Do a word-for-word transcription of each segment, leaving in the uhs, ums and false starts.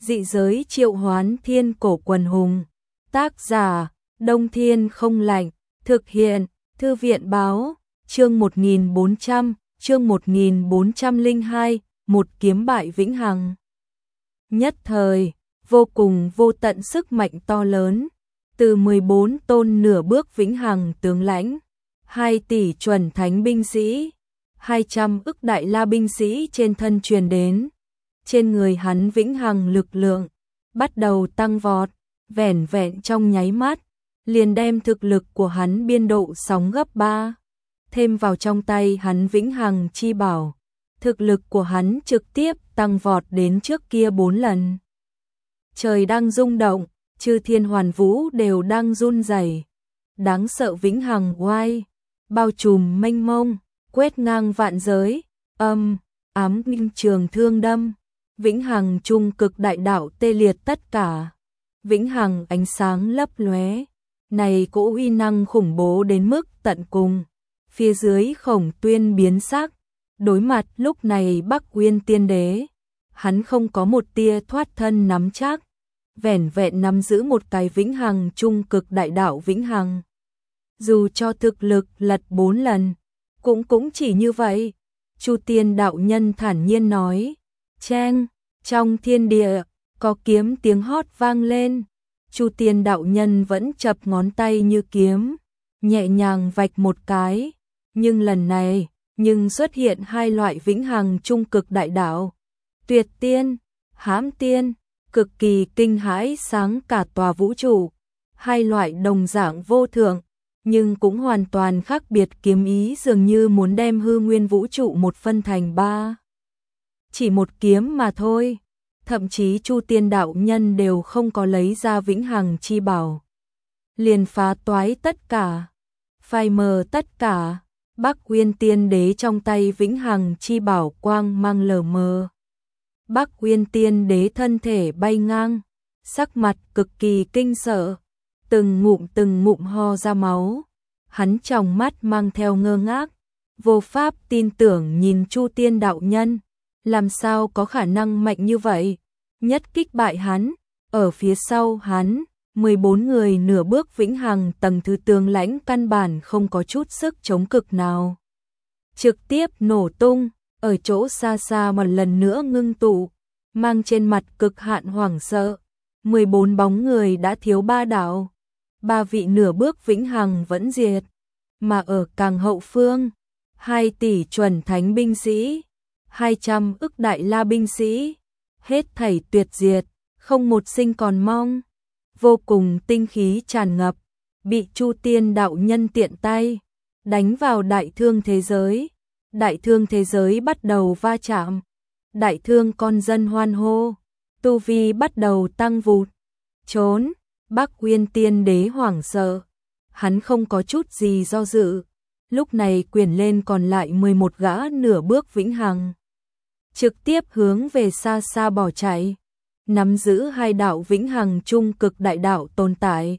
Dị giới triệu hoán thiên cổ quần hùng. Tác giả, Đông Thiên không lạnh. Thực hiện, Thư viện báo, chương một nghìn bốn trăm, chương một nghìn bốn trăm lẻ hai, một kiếm bại vĩnh hằng. Nhất thời, vô cùng vô tận sức mạnh to lớn, từ mười bốn tôn nửa bước vĩnh hằng tướng lãnh, hai tỷ chuẩn thánh binh sĩ, hai trăm ức đại la binh sĩ trên thân truyền đến. Trên người hắn vĩnh hằng lực lượng bắt đầu tăng vọt, vẻn vẹn trong nháy mắt, liền đem thực lực của hắn biên độ sóng gấp ba. Thêm vào trong tay hắn vĩnh hằng chi bảo, thực lực của hắn trực tiếp tăng vọt đến trước kia bốn lần. Trời đang rung động, chư thiên hoàn vũ đều đang run rẩy. Đáng sợ vĩnh hằng oai, bao trùm mênh mông, quét ngang vạn giới, âm, ám ninh trường thương đâm. Vĩnh hằng trung cực đại đạo tê liệt tất cả. Vĩnh hằng ánh sáng lấp lóe, này cỗ uy năng khủng bố đến mức tận cùng. Phía dưới Khổng Tuyên biến sắc, đối mặt lúc này Bắc Uyên Tiên Đế, hắn không có một tia thoát thân nắm chắc, vẻn vẹn nắm giữ một cái vĩnh hằng trung cực đại đạo vĩnh hằng. Dù cho thực lực lật bốn lần, cũng cũng chỉ như vậy. Chu Tiên đạo nhân thản nhiên nói. Cheng, trong thiên địa, có kiếm tiếng hót vang lên. Chu Tiên đạo nhân vẫn chập ngón tay như kiếm, nhẹ nhàng vạch một cái. Nhưng lần này, nhưng xuất hiện hai loại vĩnh hằng trung cực đại đạo. Tuyệt tiên, hãm tiên, cực kỳ kinh hãi sáng cả tòa vũ trụ. Hai loại đồng dạng vô thượng, nhưng cũng hoàn toàn khác biệt kiếm ý, dường như muốn đem hư nguyên vũ trụ một phân thành ba. Chỉ một kiếm mà thôi, thậm chí Chu Tiên đạo nhân đều không có lấy ra vĩnh hằng chi bảo, liền phá toái tất cả, phai mờ tất cả. Bắc Uyên Tiên Đế trong tay vĩnh hằng chi bảo quang mang lờ mờ. Bắc Uyên Tiên Đế thân thể bay ngang, sắc mặt cực kỳ kinh sợ, từng ngụm từng ngụm ho ra máu. Hắn trong mắt mang theo ngơ ngác, vô pháp tin tưởng nhìn Chu Tiên đạo nhân, làm sao có khả năng mạnh như vậy, nhất kích bại hắn. Ở phía sau hắn, mười bốn người nửa bước vĩnh hằng tầng thứ tướng lãnh căn bản không có chút sức chống cực nào. Trực tiếp nổ tung, ở chỗ xa xa một lần nữa ngưng tụ, mang trên mặt cực hạn hoảng sợ. mười bốn bóng người đã thiếu ba đạo, ba vị nửa bước vĩnh hằng vẫn diệt, mà ở càng hậu phương, hai tỷ chuẩn thánh binh sĩ, hai trăm ức đại la binh sĩ, hết thảy tuyệt diệt, không một sinh còn mong. Vô cùng tinh khí tràn ngập, bị Chu Tiên đạo nhân tiện tay đánh vào đại thương thế giới. Đại thương thế giới bắt đầu va chạm, đại thương con dân hoan hô, tu vi bắt đầu tăng vụt. Trốn, Bắc Uyên Tiên Đế hoảng sợ, hắn không có chút gì do dự, lúc này quyển lên còn lại mười một gã nửa bước vĩnh hằng, trực tiếp hướng về xa xa bỏ chạy. Nắm giữ hai đạo vĩnh hằng trung cực đại đạo tồn tại.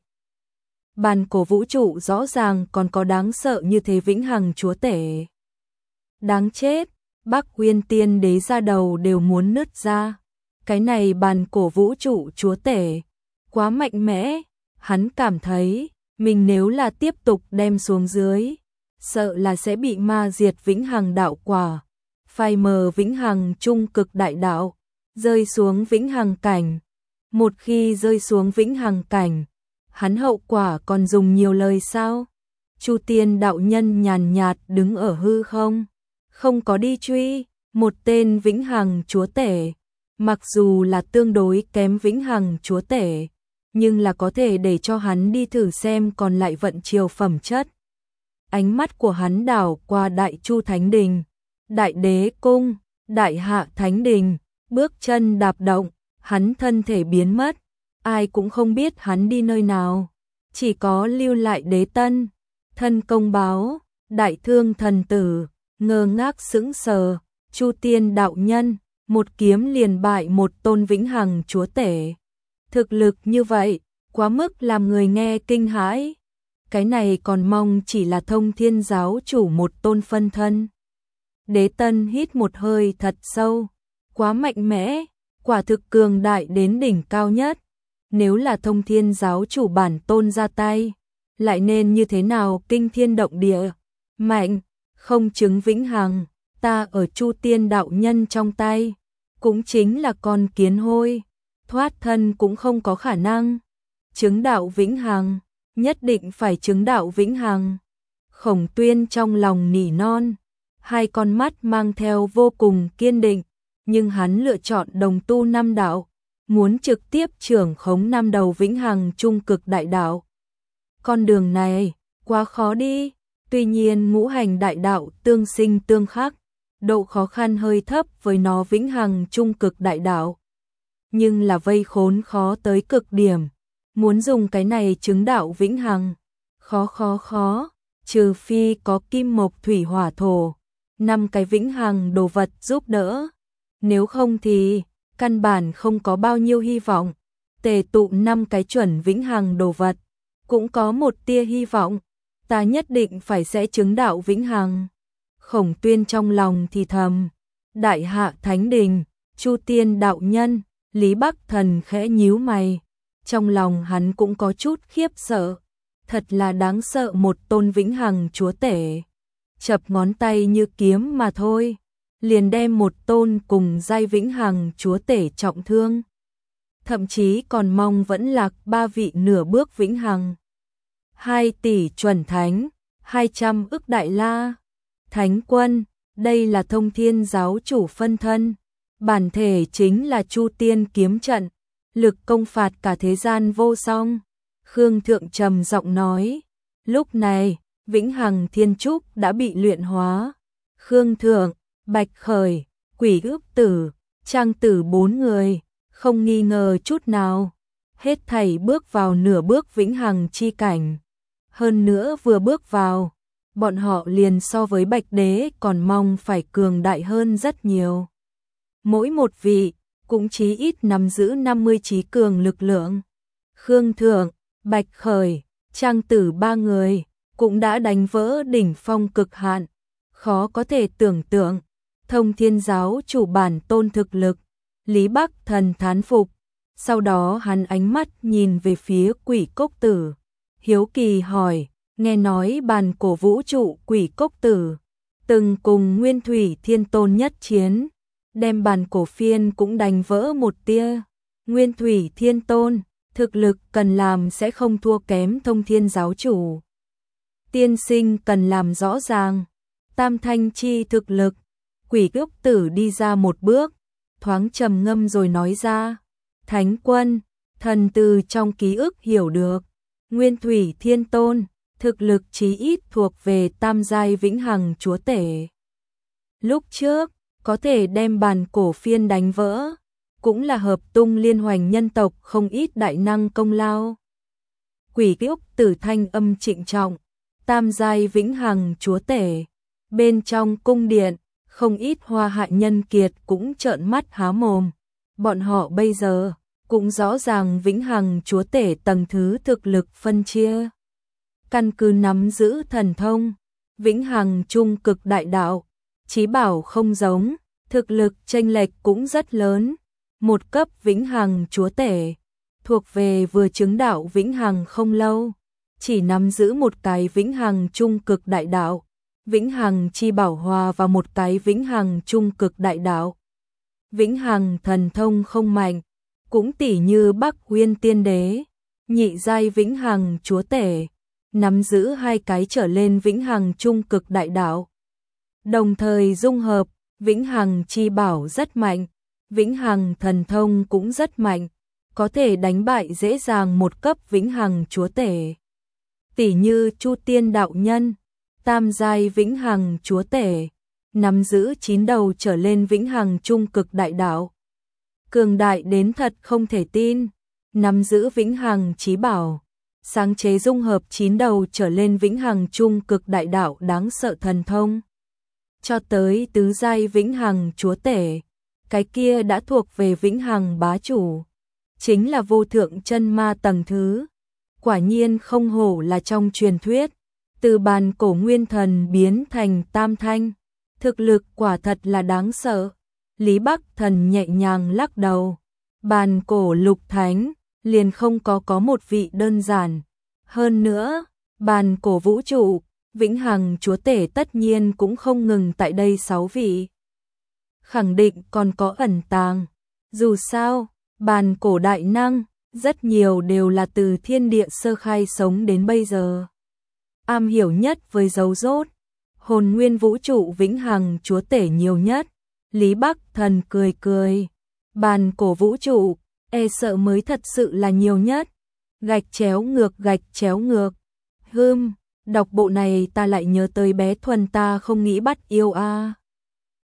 Bàn cổ vũ trụ rõ ràng còn có đáng sợ như thế vĩnh hằng chúa tể. Đáng chết, Bắc Uyên Tiên Đế ra đầu đều muốn nứt ra. Cái này bàn cổ vũ trụ chúa tể, quá mạnh mẽ. Hắn cảm thấy, mình nếu là tiếp tục đem xuống dưới, sợ là sẽ bị ma diệt vĩnh hằng đạo quả, phai mờ vĩnh hằng trung cực đại đạo, rơi xuống vĩnh hằng cảnh. Một khi rơi xuống vĩnh hằng cảnh, hắn hậu quả còn dùng nhiều lời sao? Chu Tiên đạo nhân nhàn nhạt đứng ở hư không, không có đi truy. Một tên vĩnh hằng chúa tể, mặc dù là tương đối kém vĩnh hằng chúa tể, nhưng là có thể để cho hắn đi thử xem còn lại vận chiều phẩm chất. Ánh mắt của hắn đảo qua Đại Chu Thánh Đình, Đại Đế Cung, Đại Hạ Thánh Đình, bước chân đạp động, hắn thân thể biến mất, ai cũng không biết hắn đi nơi nào, chỉ có lưu lại Đế Tân, thân công báo, Đại Thương thần tử, ngơ ngác sững sờ. Chu Tiên đạo nhân, một kiếm liền bại một tôn vĩnh hằng chúa tể. Thực lực như vậy, quá mức làm người nghe kinh hãi. Cái này còn mong chỉ là Thông Thiên giáo chủ một tôn phân thân. Đế Tân hít một hơi thật sâu, quá mạnh mẽ, quả thực cường đại đến đỉnh cao nhất. Nếu là Thông Thiên giáo chủ bản tôn ra tay, lại nên như thế nào kinh thiên động địa, mạnh, không chứng vĩnh hằng, ta ở Chu Tiên đạo nhân trong tay, cũng chính là con kiến hôi, thoát thân cũng không có khả năng. Chứng đạo vĩnh hằng, nhất định phải chứng đạo vĩnh hằng. Khổng Tuyên trong lòng nỉ non, hai con mắt mang theo vô cùng kiên định, nhưng hắn lựa chọn đồng tu năm đạo, muốn trực tiếp trưởng khống năm đầu vĩnh hằng trung cực đại đạo. Con đường này, quá khó đi, tuy nhiên ngũ hành đại đạo tương sinh tương khắc, độ khó khăn hơi thấp với nó vĩnh hằng trung cực đại đạo. Nhưng là vây khốn khó tới cực điểm, muốn dùng cái này chứng đạo vĩnh hằng, khó khó khó, trừ phi có kim mộc thủy hỏa thổ, năm cái vĩnh hằng đồ vật giúp đỡ, nếu không thì căn bản không có bao nhiêu hy vọng. Tề tụ năm cái chuẩn vĩnh hằng đồ vật, cũng có một tia hy vọng, ta nhất định phải sẽ chứng đạo vĩnh hằng. Khổng Tuyên trong lòng thì thầm, Đại Hạ Thánh Đình, Chu Tiên đạo nhân, Lý Bắc Thần khẽ nhíu mày, trong lòng hắn cũng có chút khiếp sợ, thật là đáng sợ, một tôn vĩnh hằng chúa tể, chập ngón tay như kiếm mà thôi, liền đem một tôn cùng giai vĩnh hằng chúa tể trọng thương, thậm chí còn mong vẫn lạc ba vị nửa bước vĩnh hằng. Hai tỷ chuẩn thánh, hai trăm ức đại la, thánh quân, đây là Thông Thiên giáo chủ phân thân, bản thể chính là Chu Tiên kiếm trận, lực công phạt cả thế gian vô song. Khương Thượng trầm giọng nói, lúc này, vĩnh hằng thiên trúc đã bị luyện hóa. Khương Thượng, Bạch Khởi, Quỷ Ước Tử, Trang Tử bốn người, không nghi ngờ chút nào, hết thảy bước vào nửa bước vĩnh hằng chi cảnh. Hơn nữa vừa bước vào, bọn họ liền so với Bạch Đế còn mong phải cường đại hơn rất nhiều. Mỗi một vị, cũng chí ít nắm giữ năm mươi trí cường lực lượng. Khương Thượng, Bạch Khởi, Trang Tử ba người, cũng đã đánh vỡ đỉnh phong cực hạn. Khó có thể tưởng tượng, Thông Thiên giáo chủ bản tôn thực lực. Lý Bắc Thần thán phục, sau đó hắn ánh mắt nhìn về phía Quỷ Cốc Tử, hiếu kỳ hỏi, nghe nói bàn cổ vũ trụ Quỷ Cốc Tử từng cùng Nguyên Thủy Thiên Tôn nhất chiến, đem bàn cổ phiên cũng đánh vỡ một tia. Nguyên Thủy Thiên Tôn, thực lực cần làm sẽ không thua kém Thông Thiên giáo chủ. Tiên sinh cần làm rõ ràng, Tam Thanh chi thực lực. Quỷ Cốc Tử đi ra một bước, thoáng trầm ngâm rồi nói ra, Thánh quân, thần từ trong ký ức hiểu được, Nguyên Thủy Thiên Tôn, thực lực chí ít thuộc về tam giai vĩnh hằng chúa tể. Lúc trước, có thể đem bàn cổ phiên đánh vỡ, cũng là hợp tung liên hoành nhân tộc không ít đại năng công lao. Quỷ Cốc Tử thanh âm trịnh trọng, tam giai vĩnh hằng chúa tể, bên trong cung điện, không ít hoa hạ nhân kiệt cũng trợn mắt há mồm. Bọn họ bây giờ cũng rõ ràng vĩnh hằng chúa tể tầng thứ thực lực phân chia. Căn cứ nắm giữ thần thông, vĩnh hằng trung cực đại đạo, chí bảo không giống, thực lực chênh lệch cũng rất lớn. Một cấp vĩnh hằng chúa tể, thuộc về vừa chứng đạo vĩnh hằng không lâu, chỉ nắm giữ một cái vĩnh hằng trung cực đại đạo. Vĩnh hằng chi bảo hòa vào một cái vĩnh hằng trung cực đại đạo. Vĩnh hằng thần thông không mạnh, cũng tỉ như Bắc Uyên Tiên Đế, nhị giai vĩnh hằng chúa tể, nắm giữ hai cái trở lên vĩnh hằng trung cực đại đạo. Đồng thời dung hợp, vĩnh hằng chi bảo rất mạnh, vĩnh hằng thần thông cũng rất mạnh, có thể đánh bại dễ dàng một cấp vĩnh hằng chúa tể. Tỉ như Chu Tiên đạo nhân, tam giai vĩnh hằng chúa tể, nắm giữ chín đầu trở lên vĩnh hằng trung cực đại đạo. Cường đại đến thật không thể tin, nắm giữ vĩnh hằng chí bảo, sáng chế dung hợp chín đầu trở lên vĩnh hằng trung cực đại đạo đáng sợ thần thông. Cho tới tứ giai vĩnh hằng chúa tể, cái kia đã thuộc về vĩnh hằng bá chủ, chính là vô thượng chân ma tầng thứ. Quả nhiên không hổ là trong truyền thuyết, từ bàn cổ nguyên thần biến thành tam thanh, thực lực quả thật là đáng sợ. Lý Bắc Thần nhẹ nhàng lắc đầu. Bàn cổ lục thánh, liền không có có một vị đơn giản. Hơn nữa, bàn cổ vũ trụ, vĩnh hằng chúa tể tất nhiên cũng không ngừng tại đây sáu vị. Khẳng định còn có ẩn tàng. Dù sao, bàn cổ đại năng, rất nhiều đều là từ thiên địa sơ khai sống đến bây giờ. Am hiểu nhất với dấu rốt, hồn nguyên vũ trụ vĩnh hằng chúa tể nhiều nhất. Lý Bắc Thần cười cười. Bàn cổ vũ trụ, e sợ mới thật sự là nhiều nhất. Gạch chéo ngược gạch chéo ngược. Hưm, đọc bộ này ta lại nhớ tới bé Thuần ta không nghĩ bắt yêu a. À.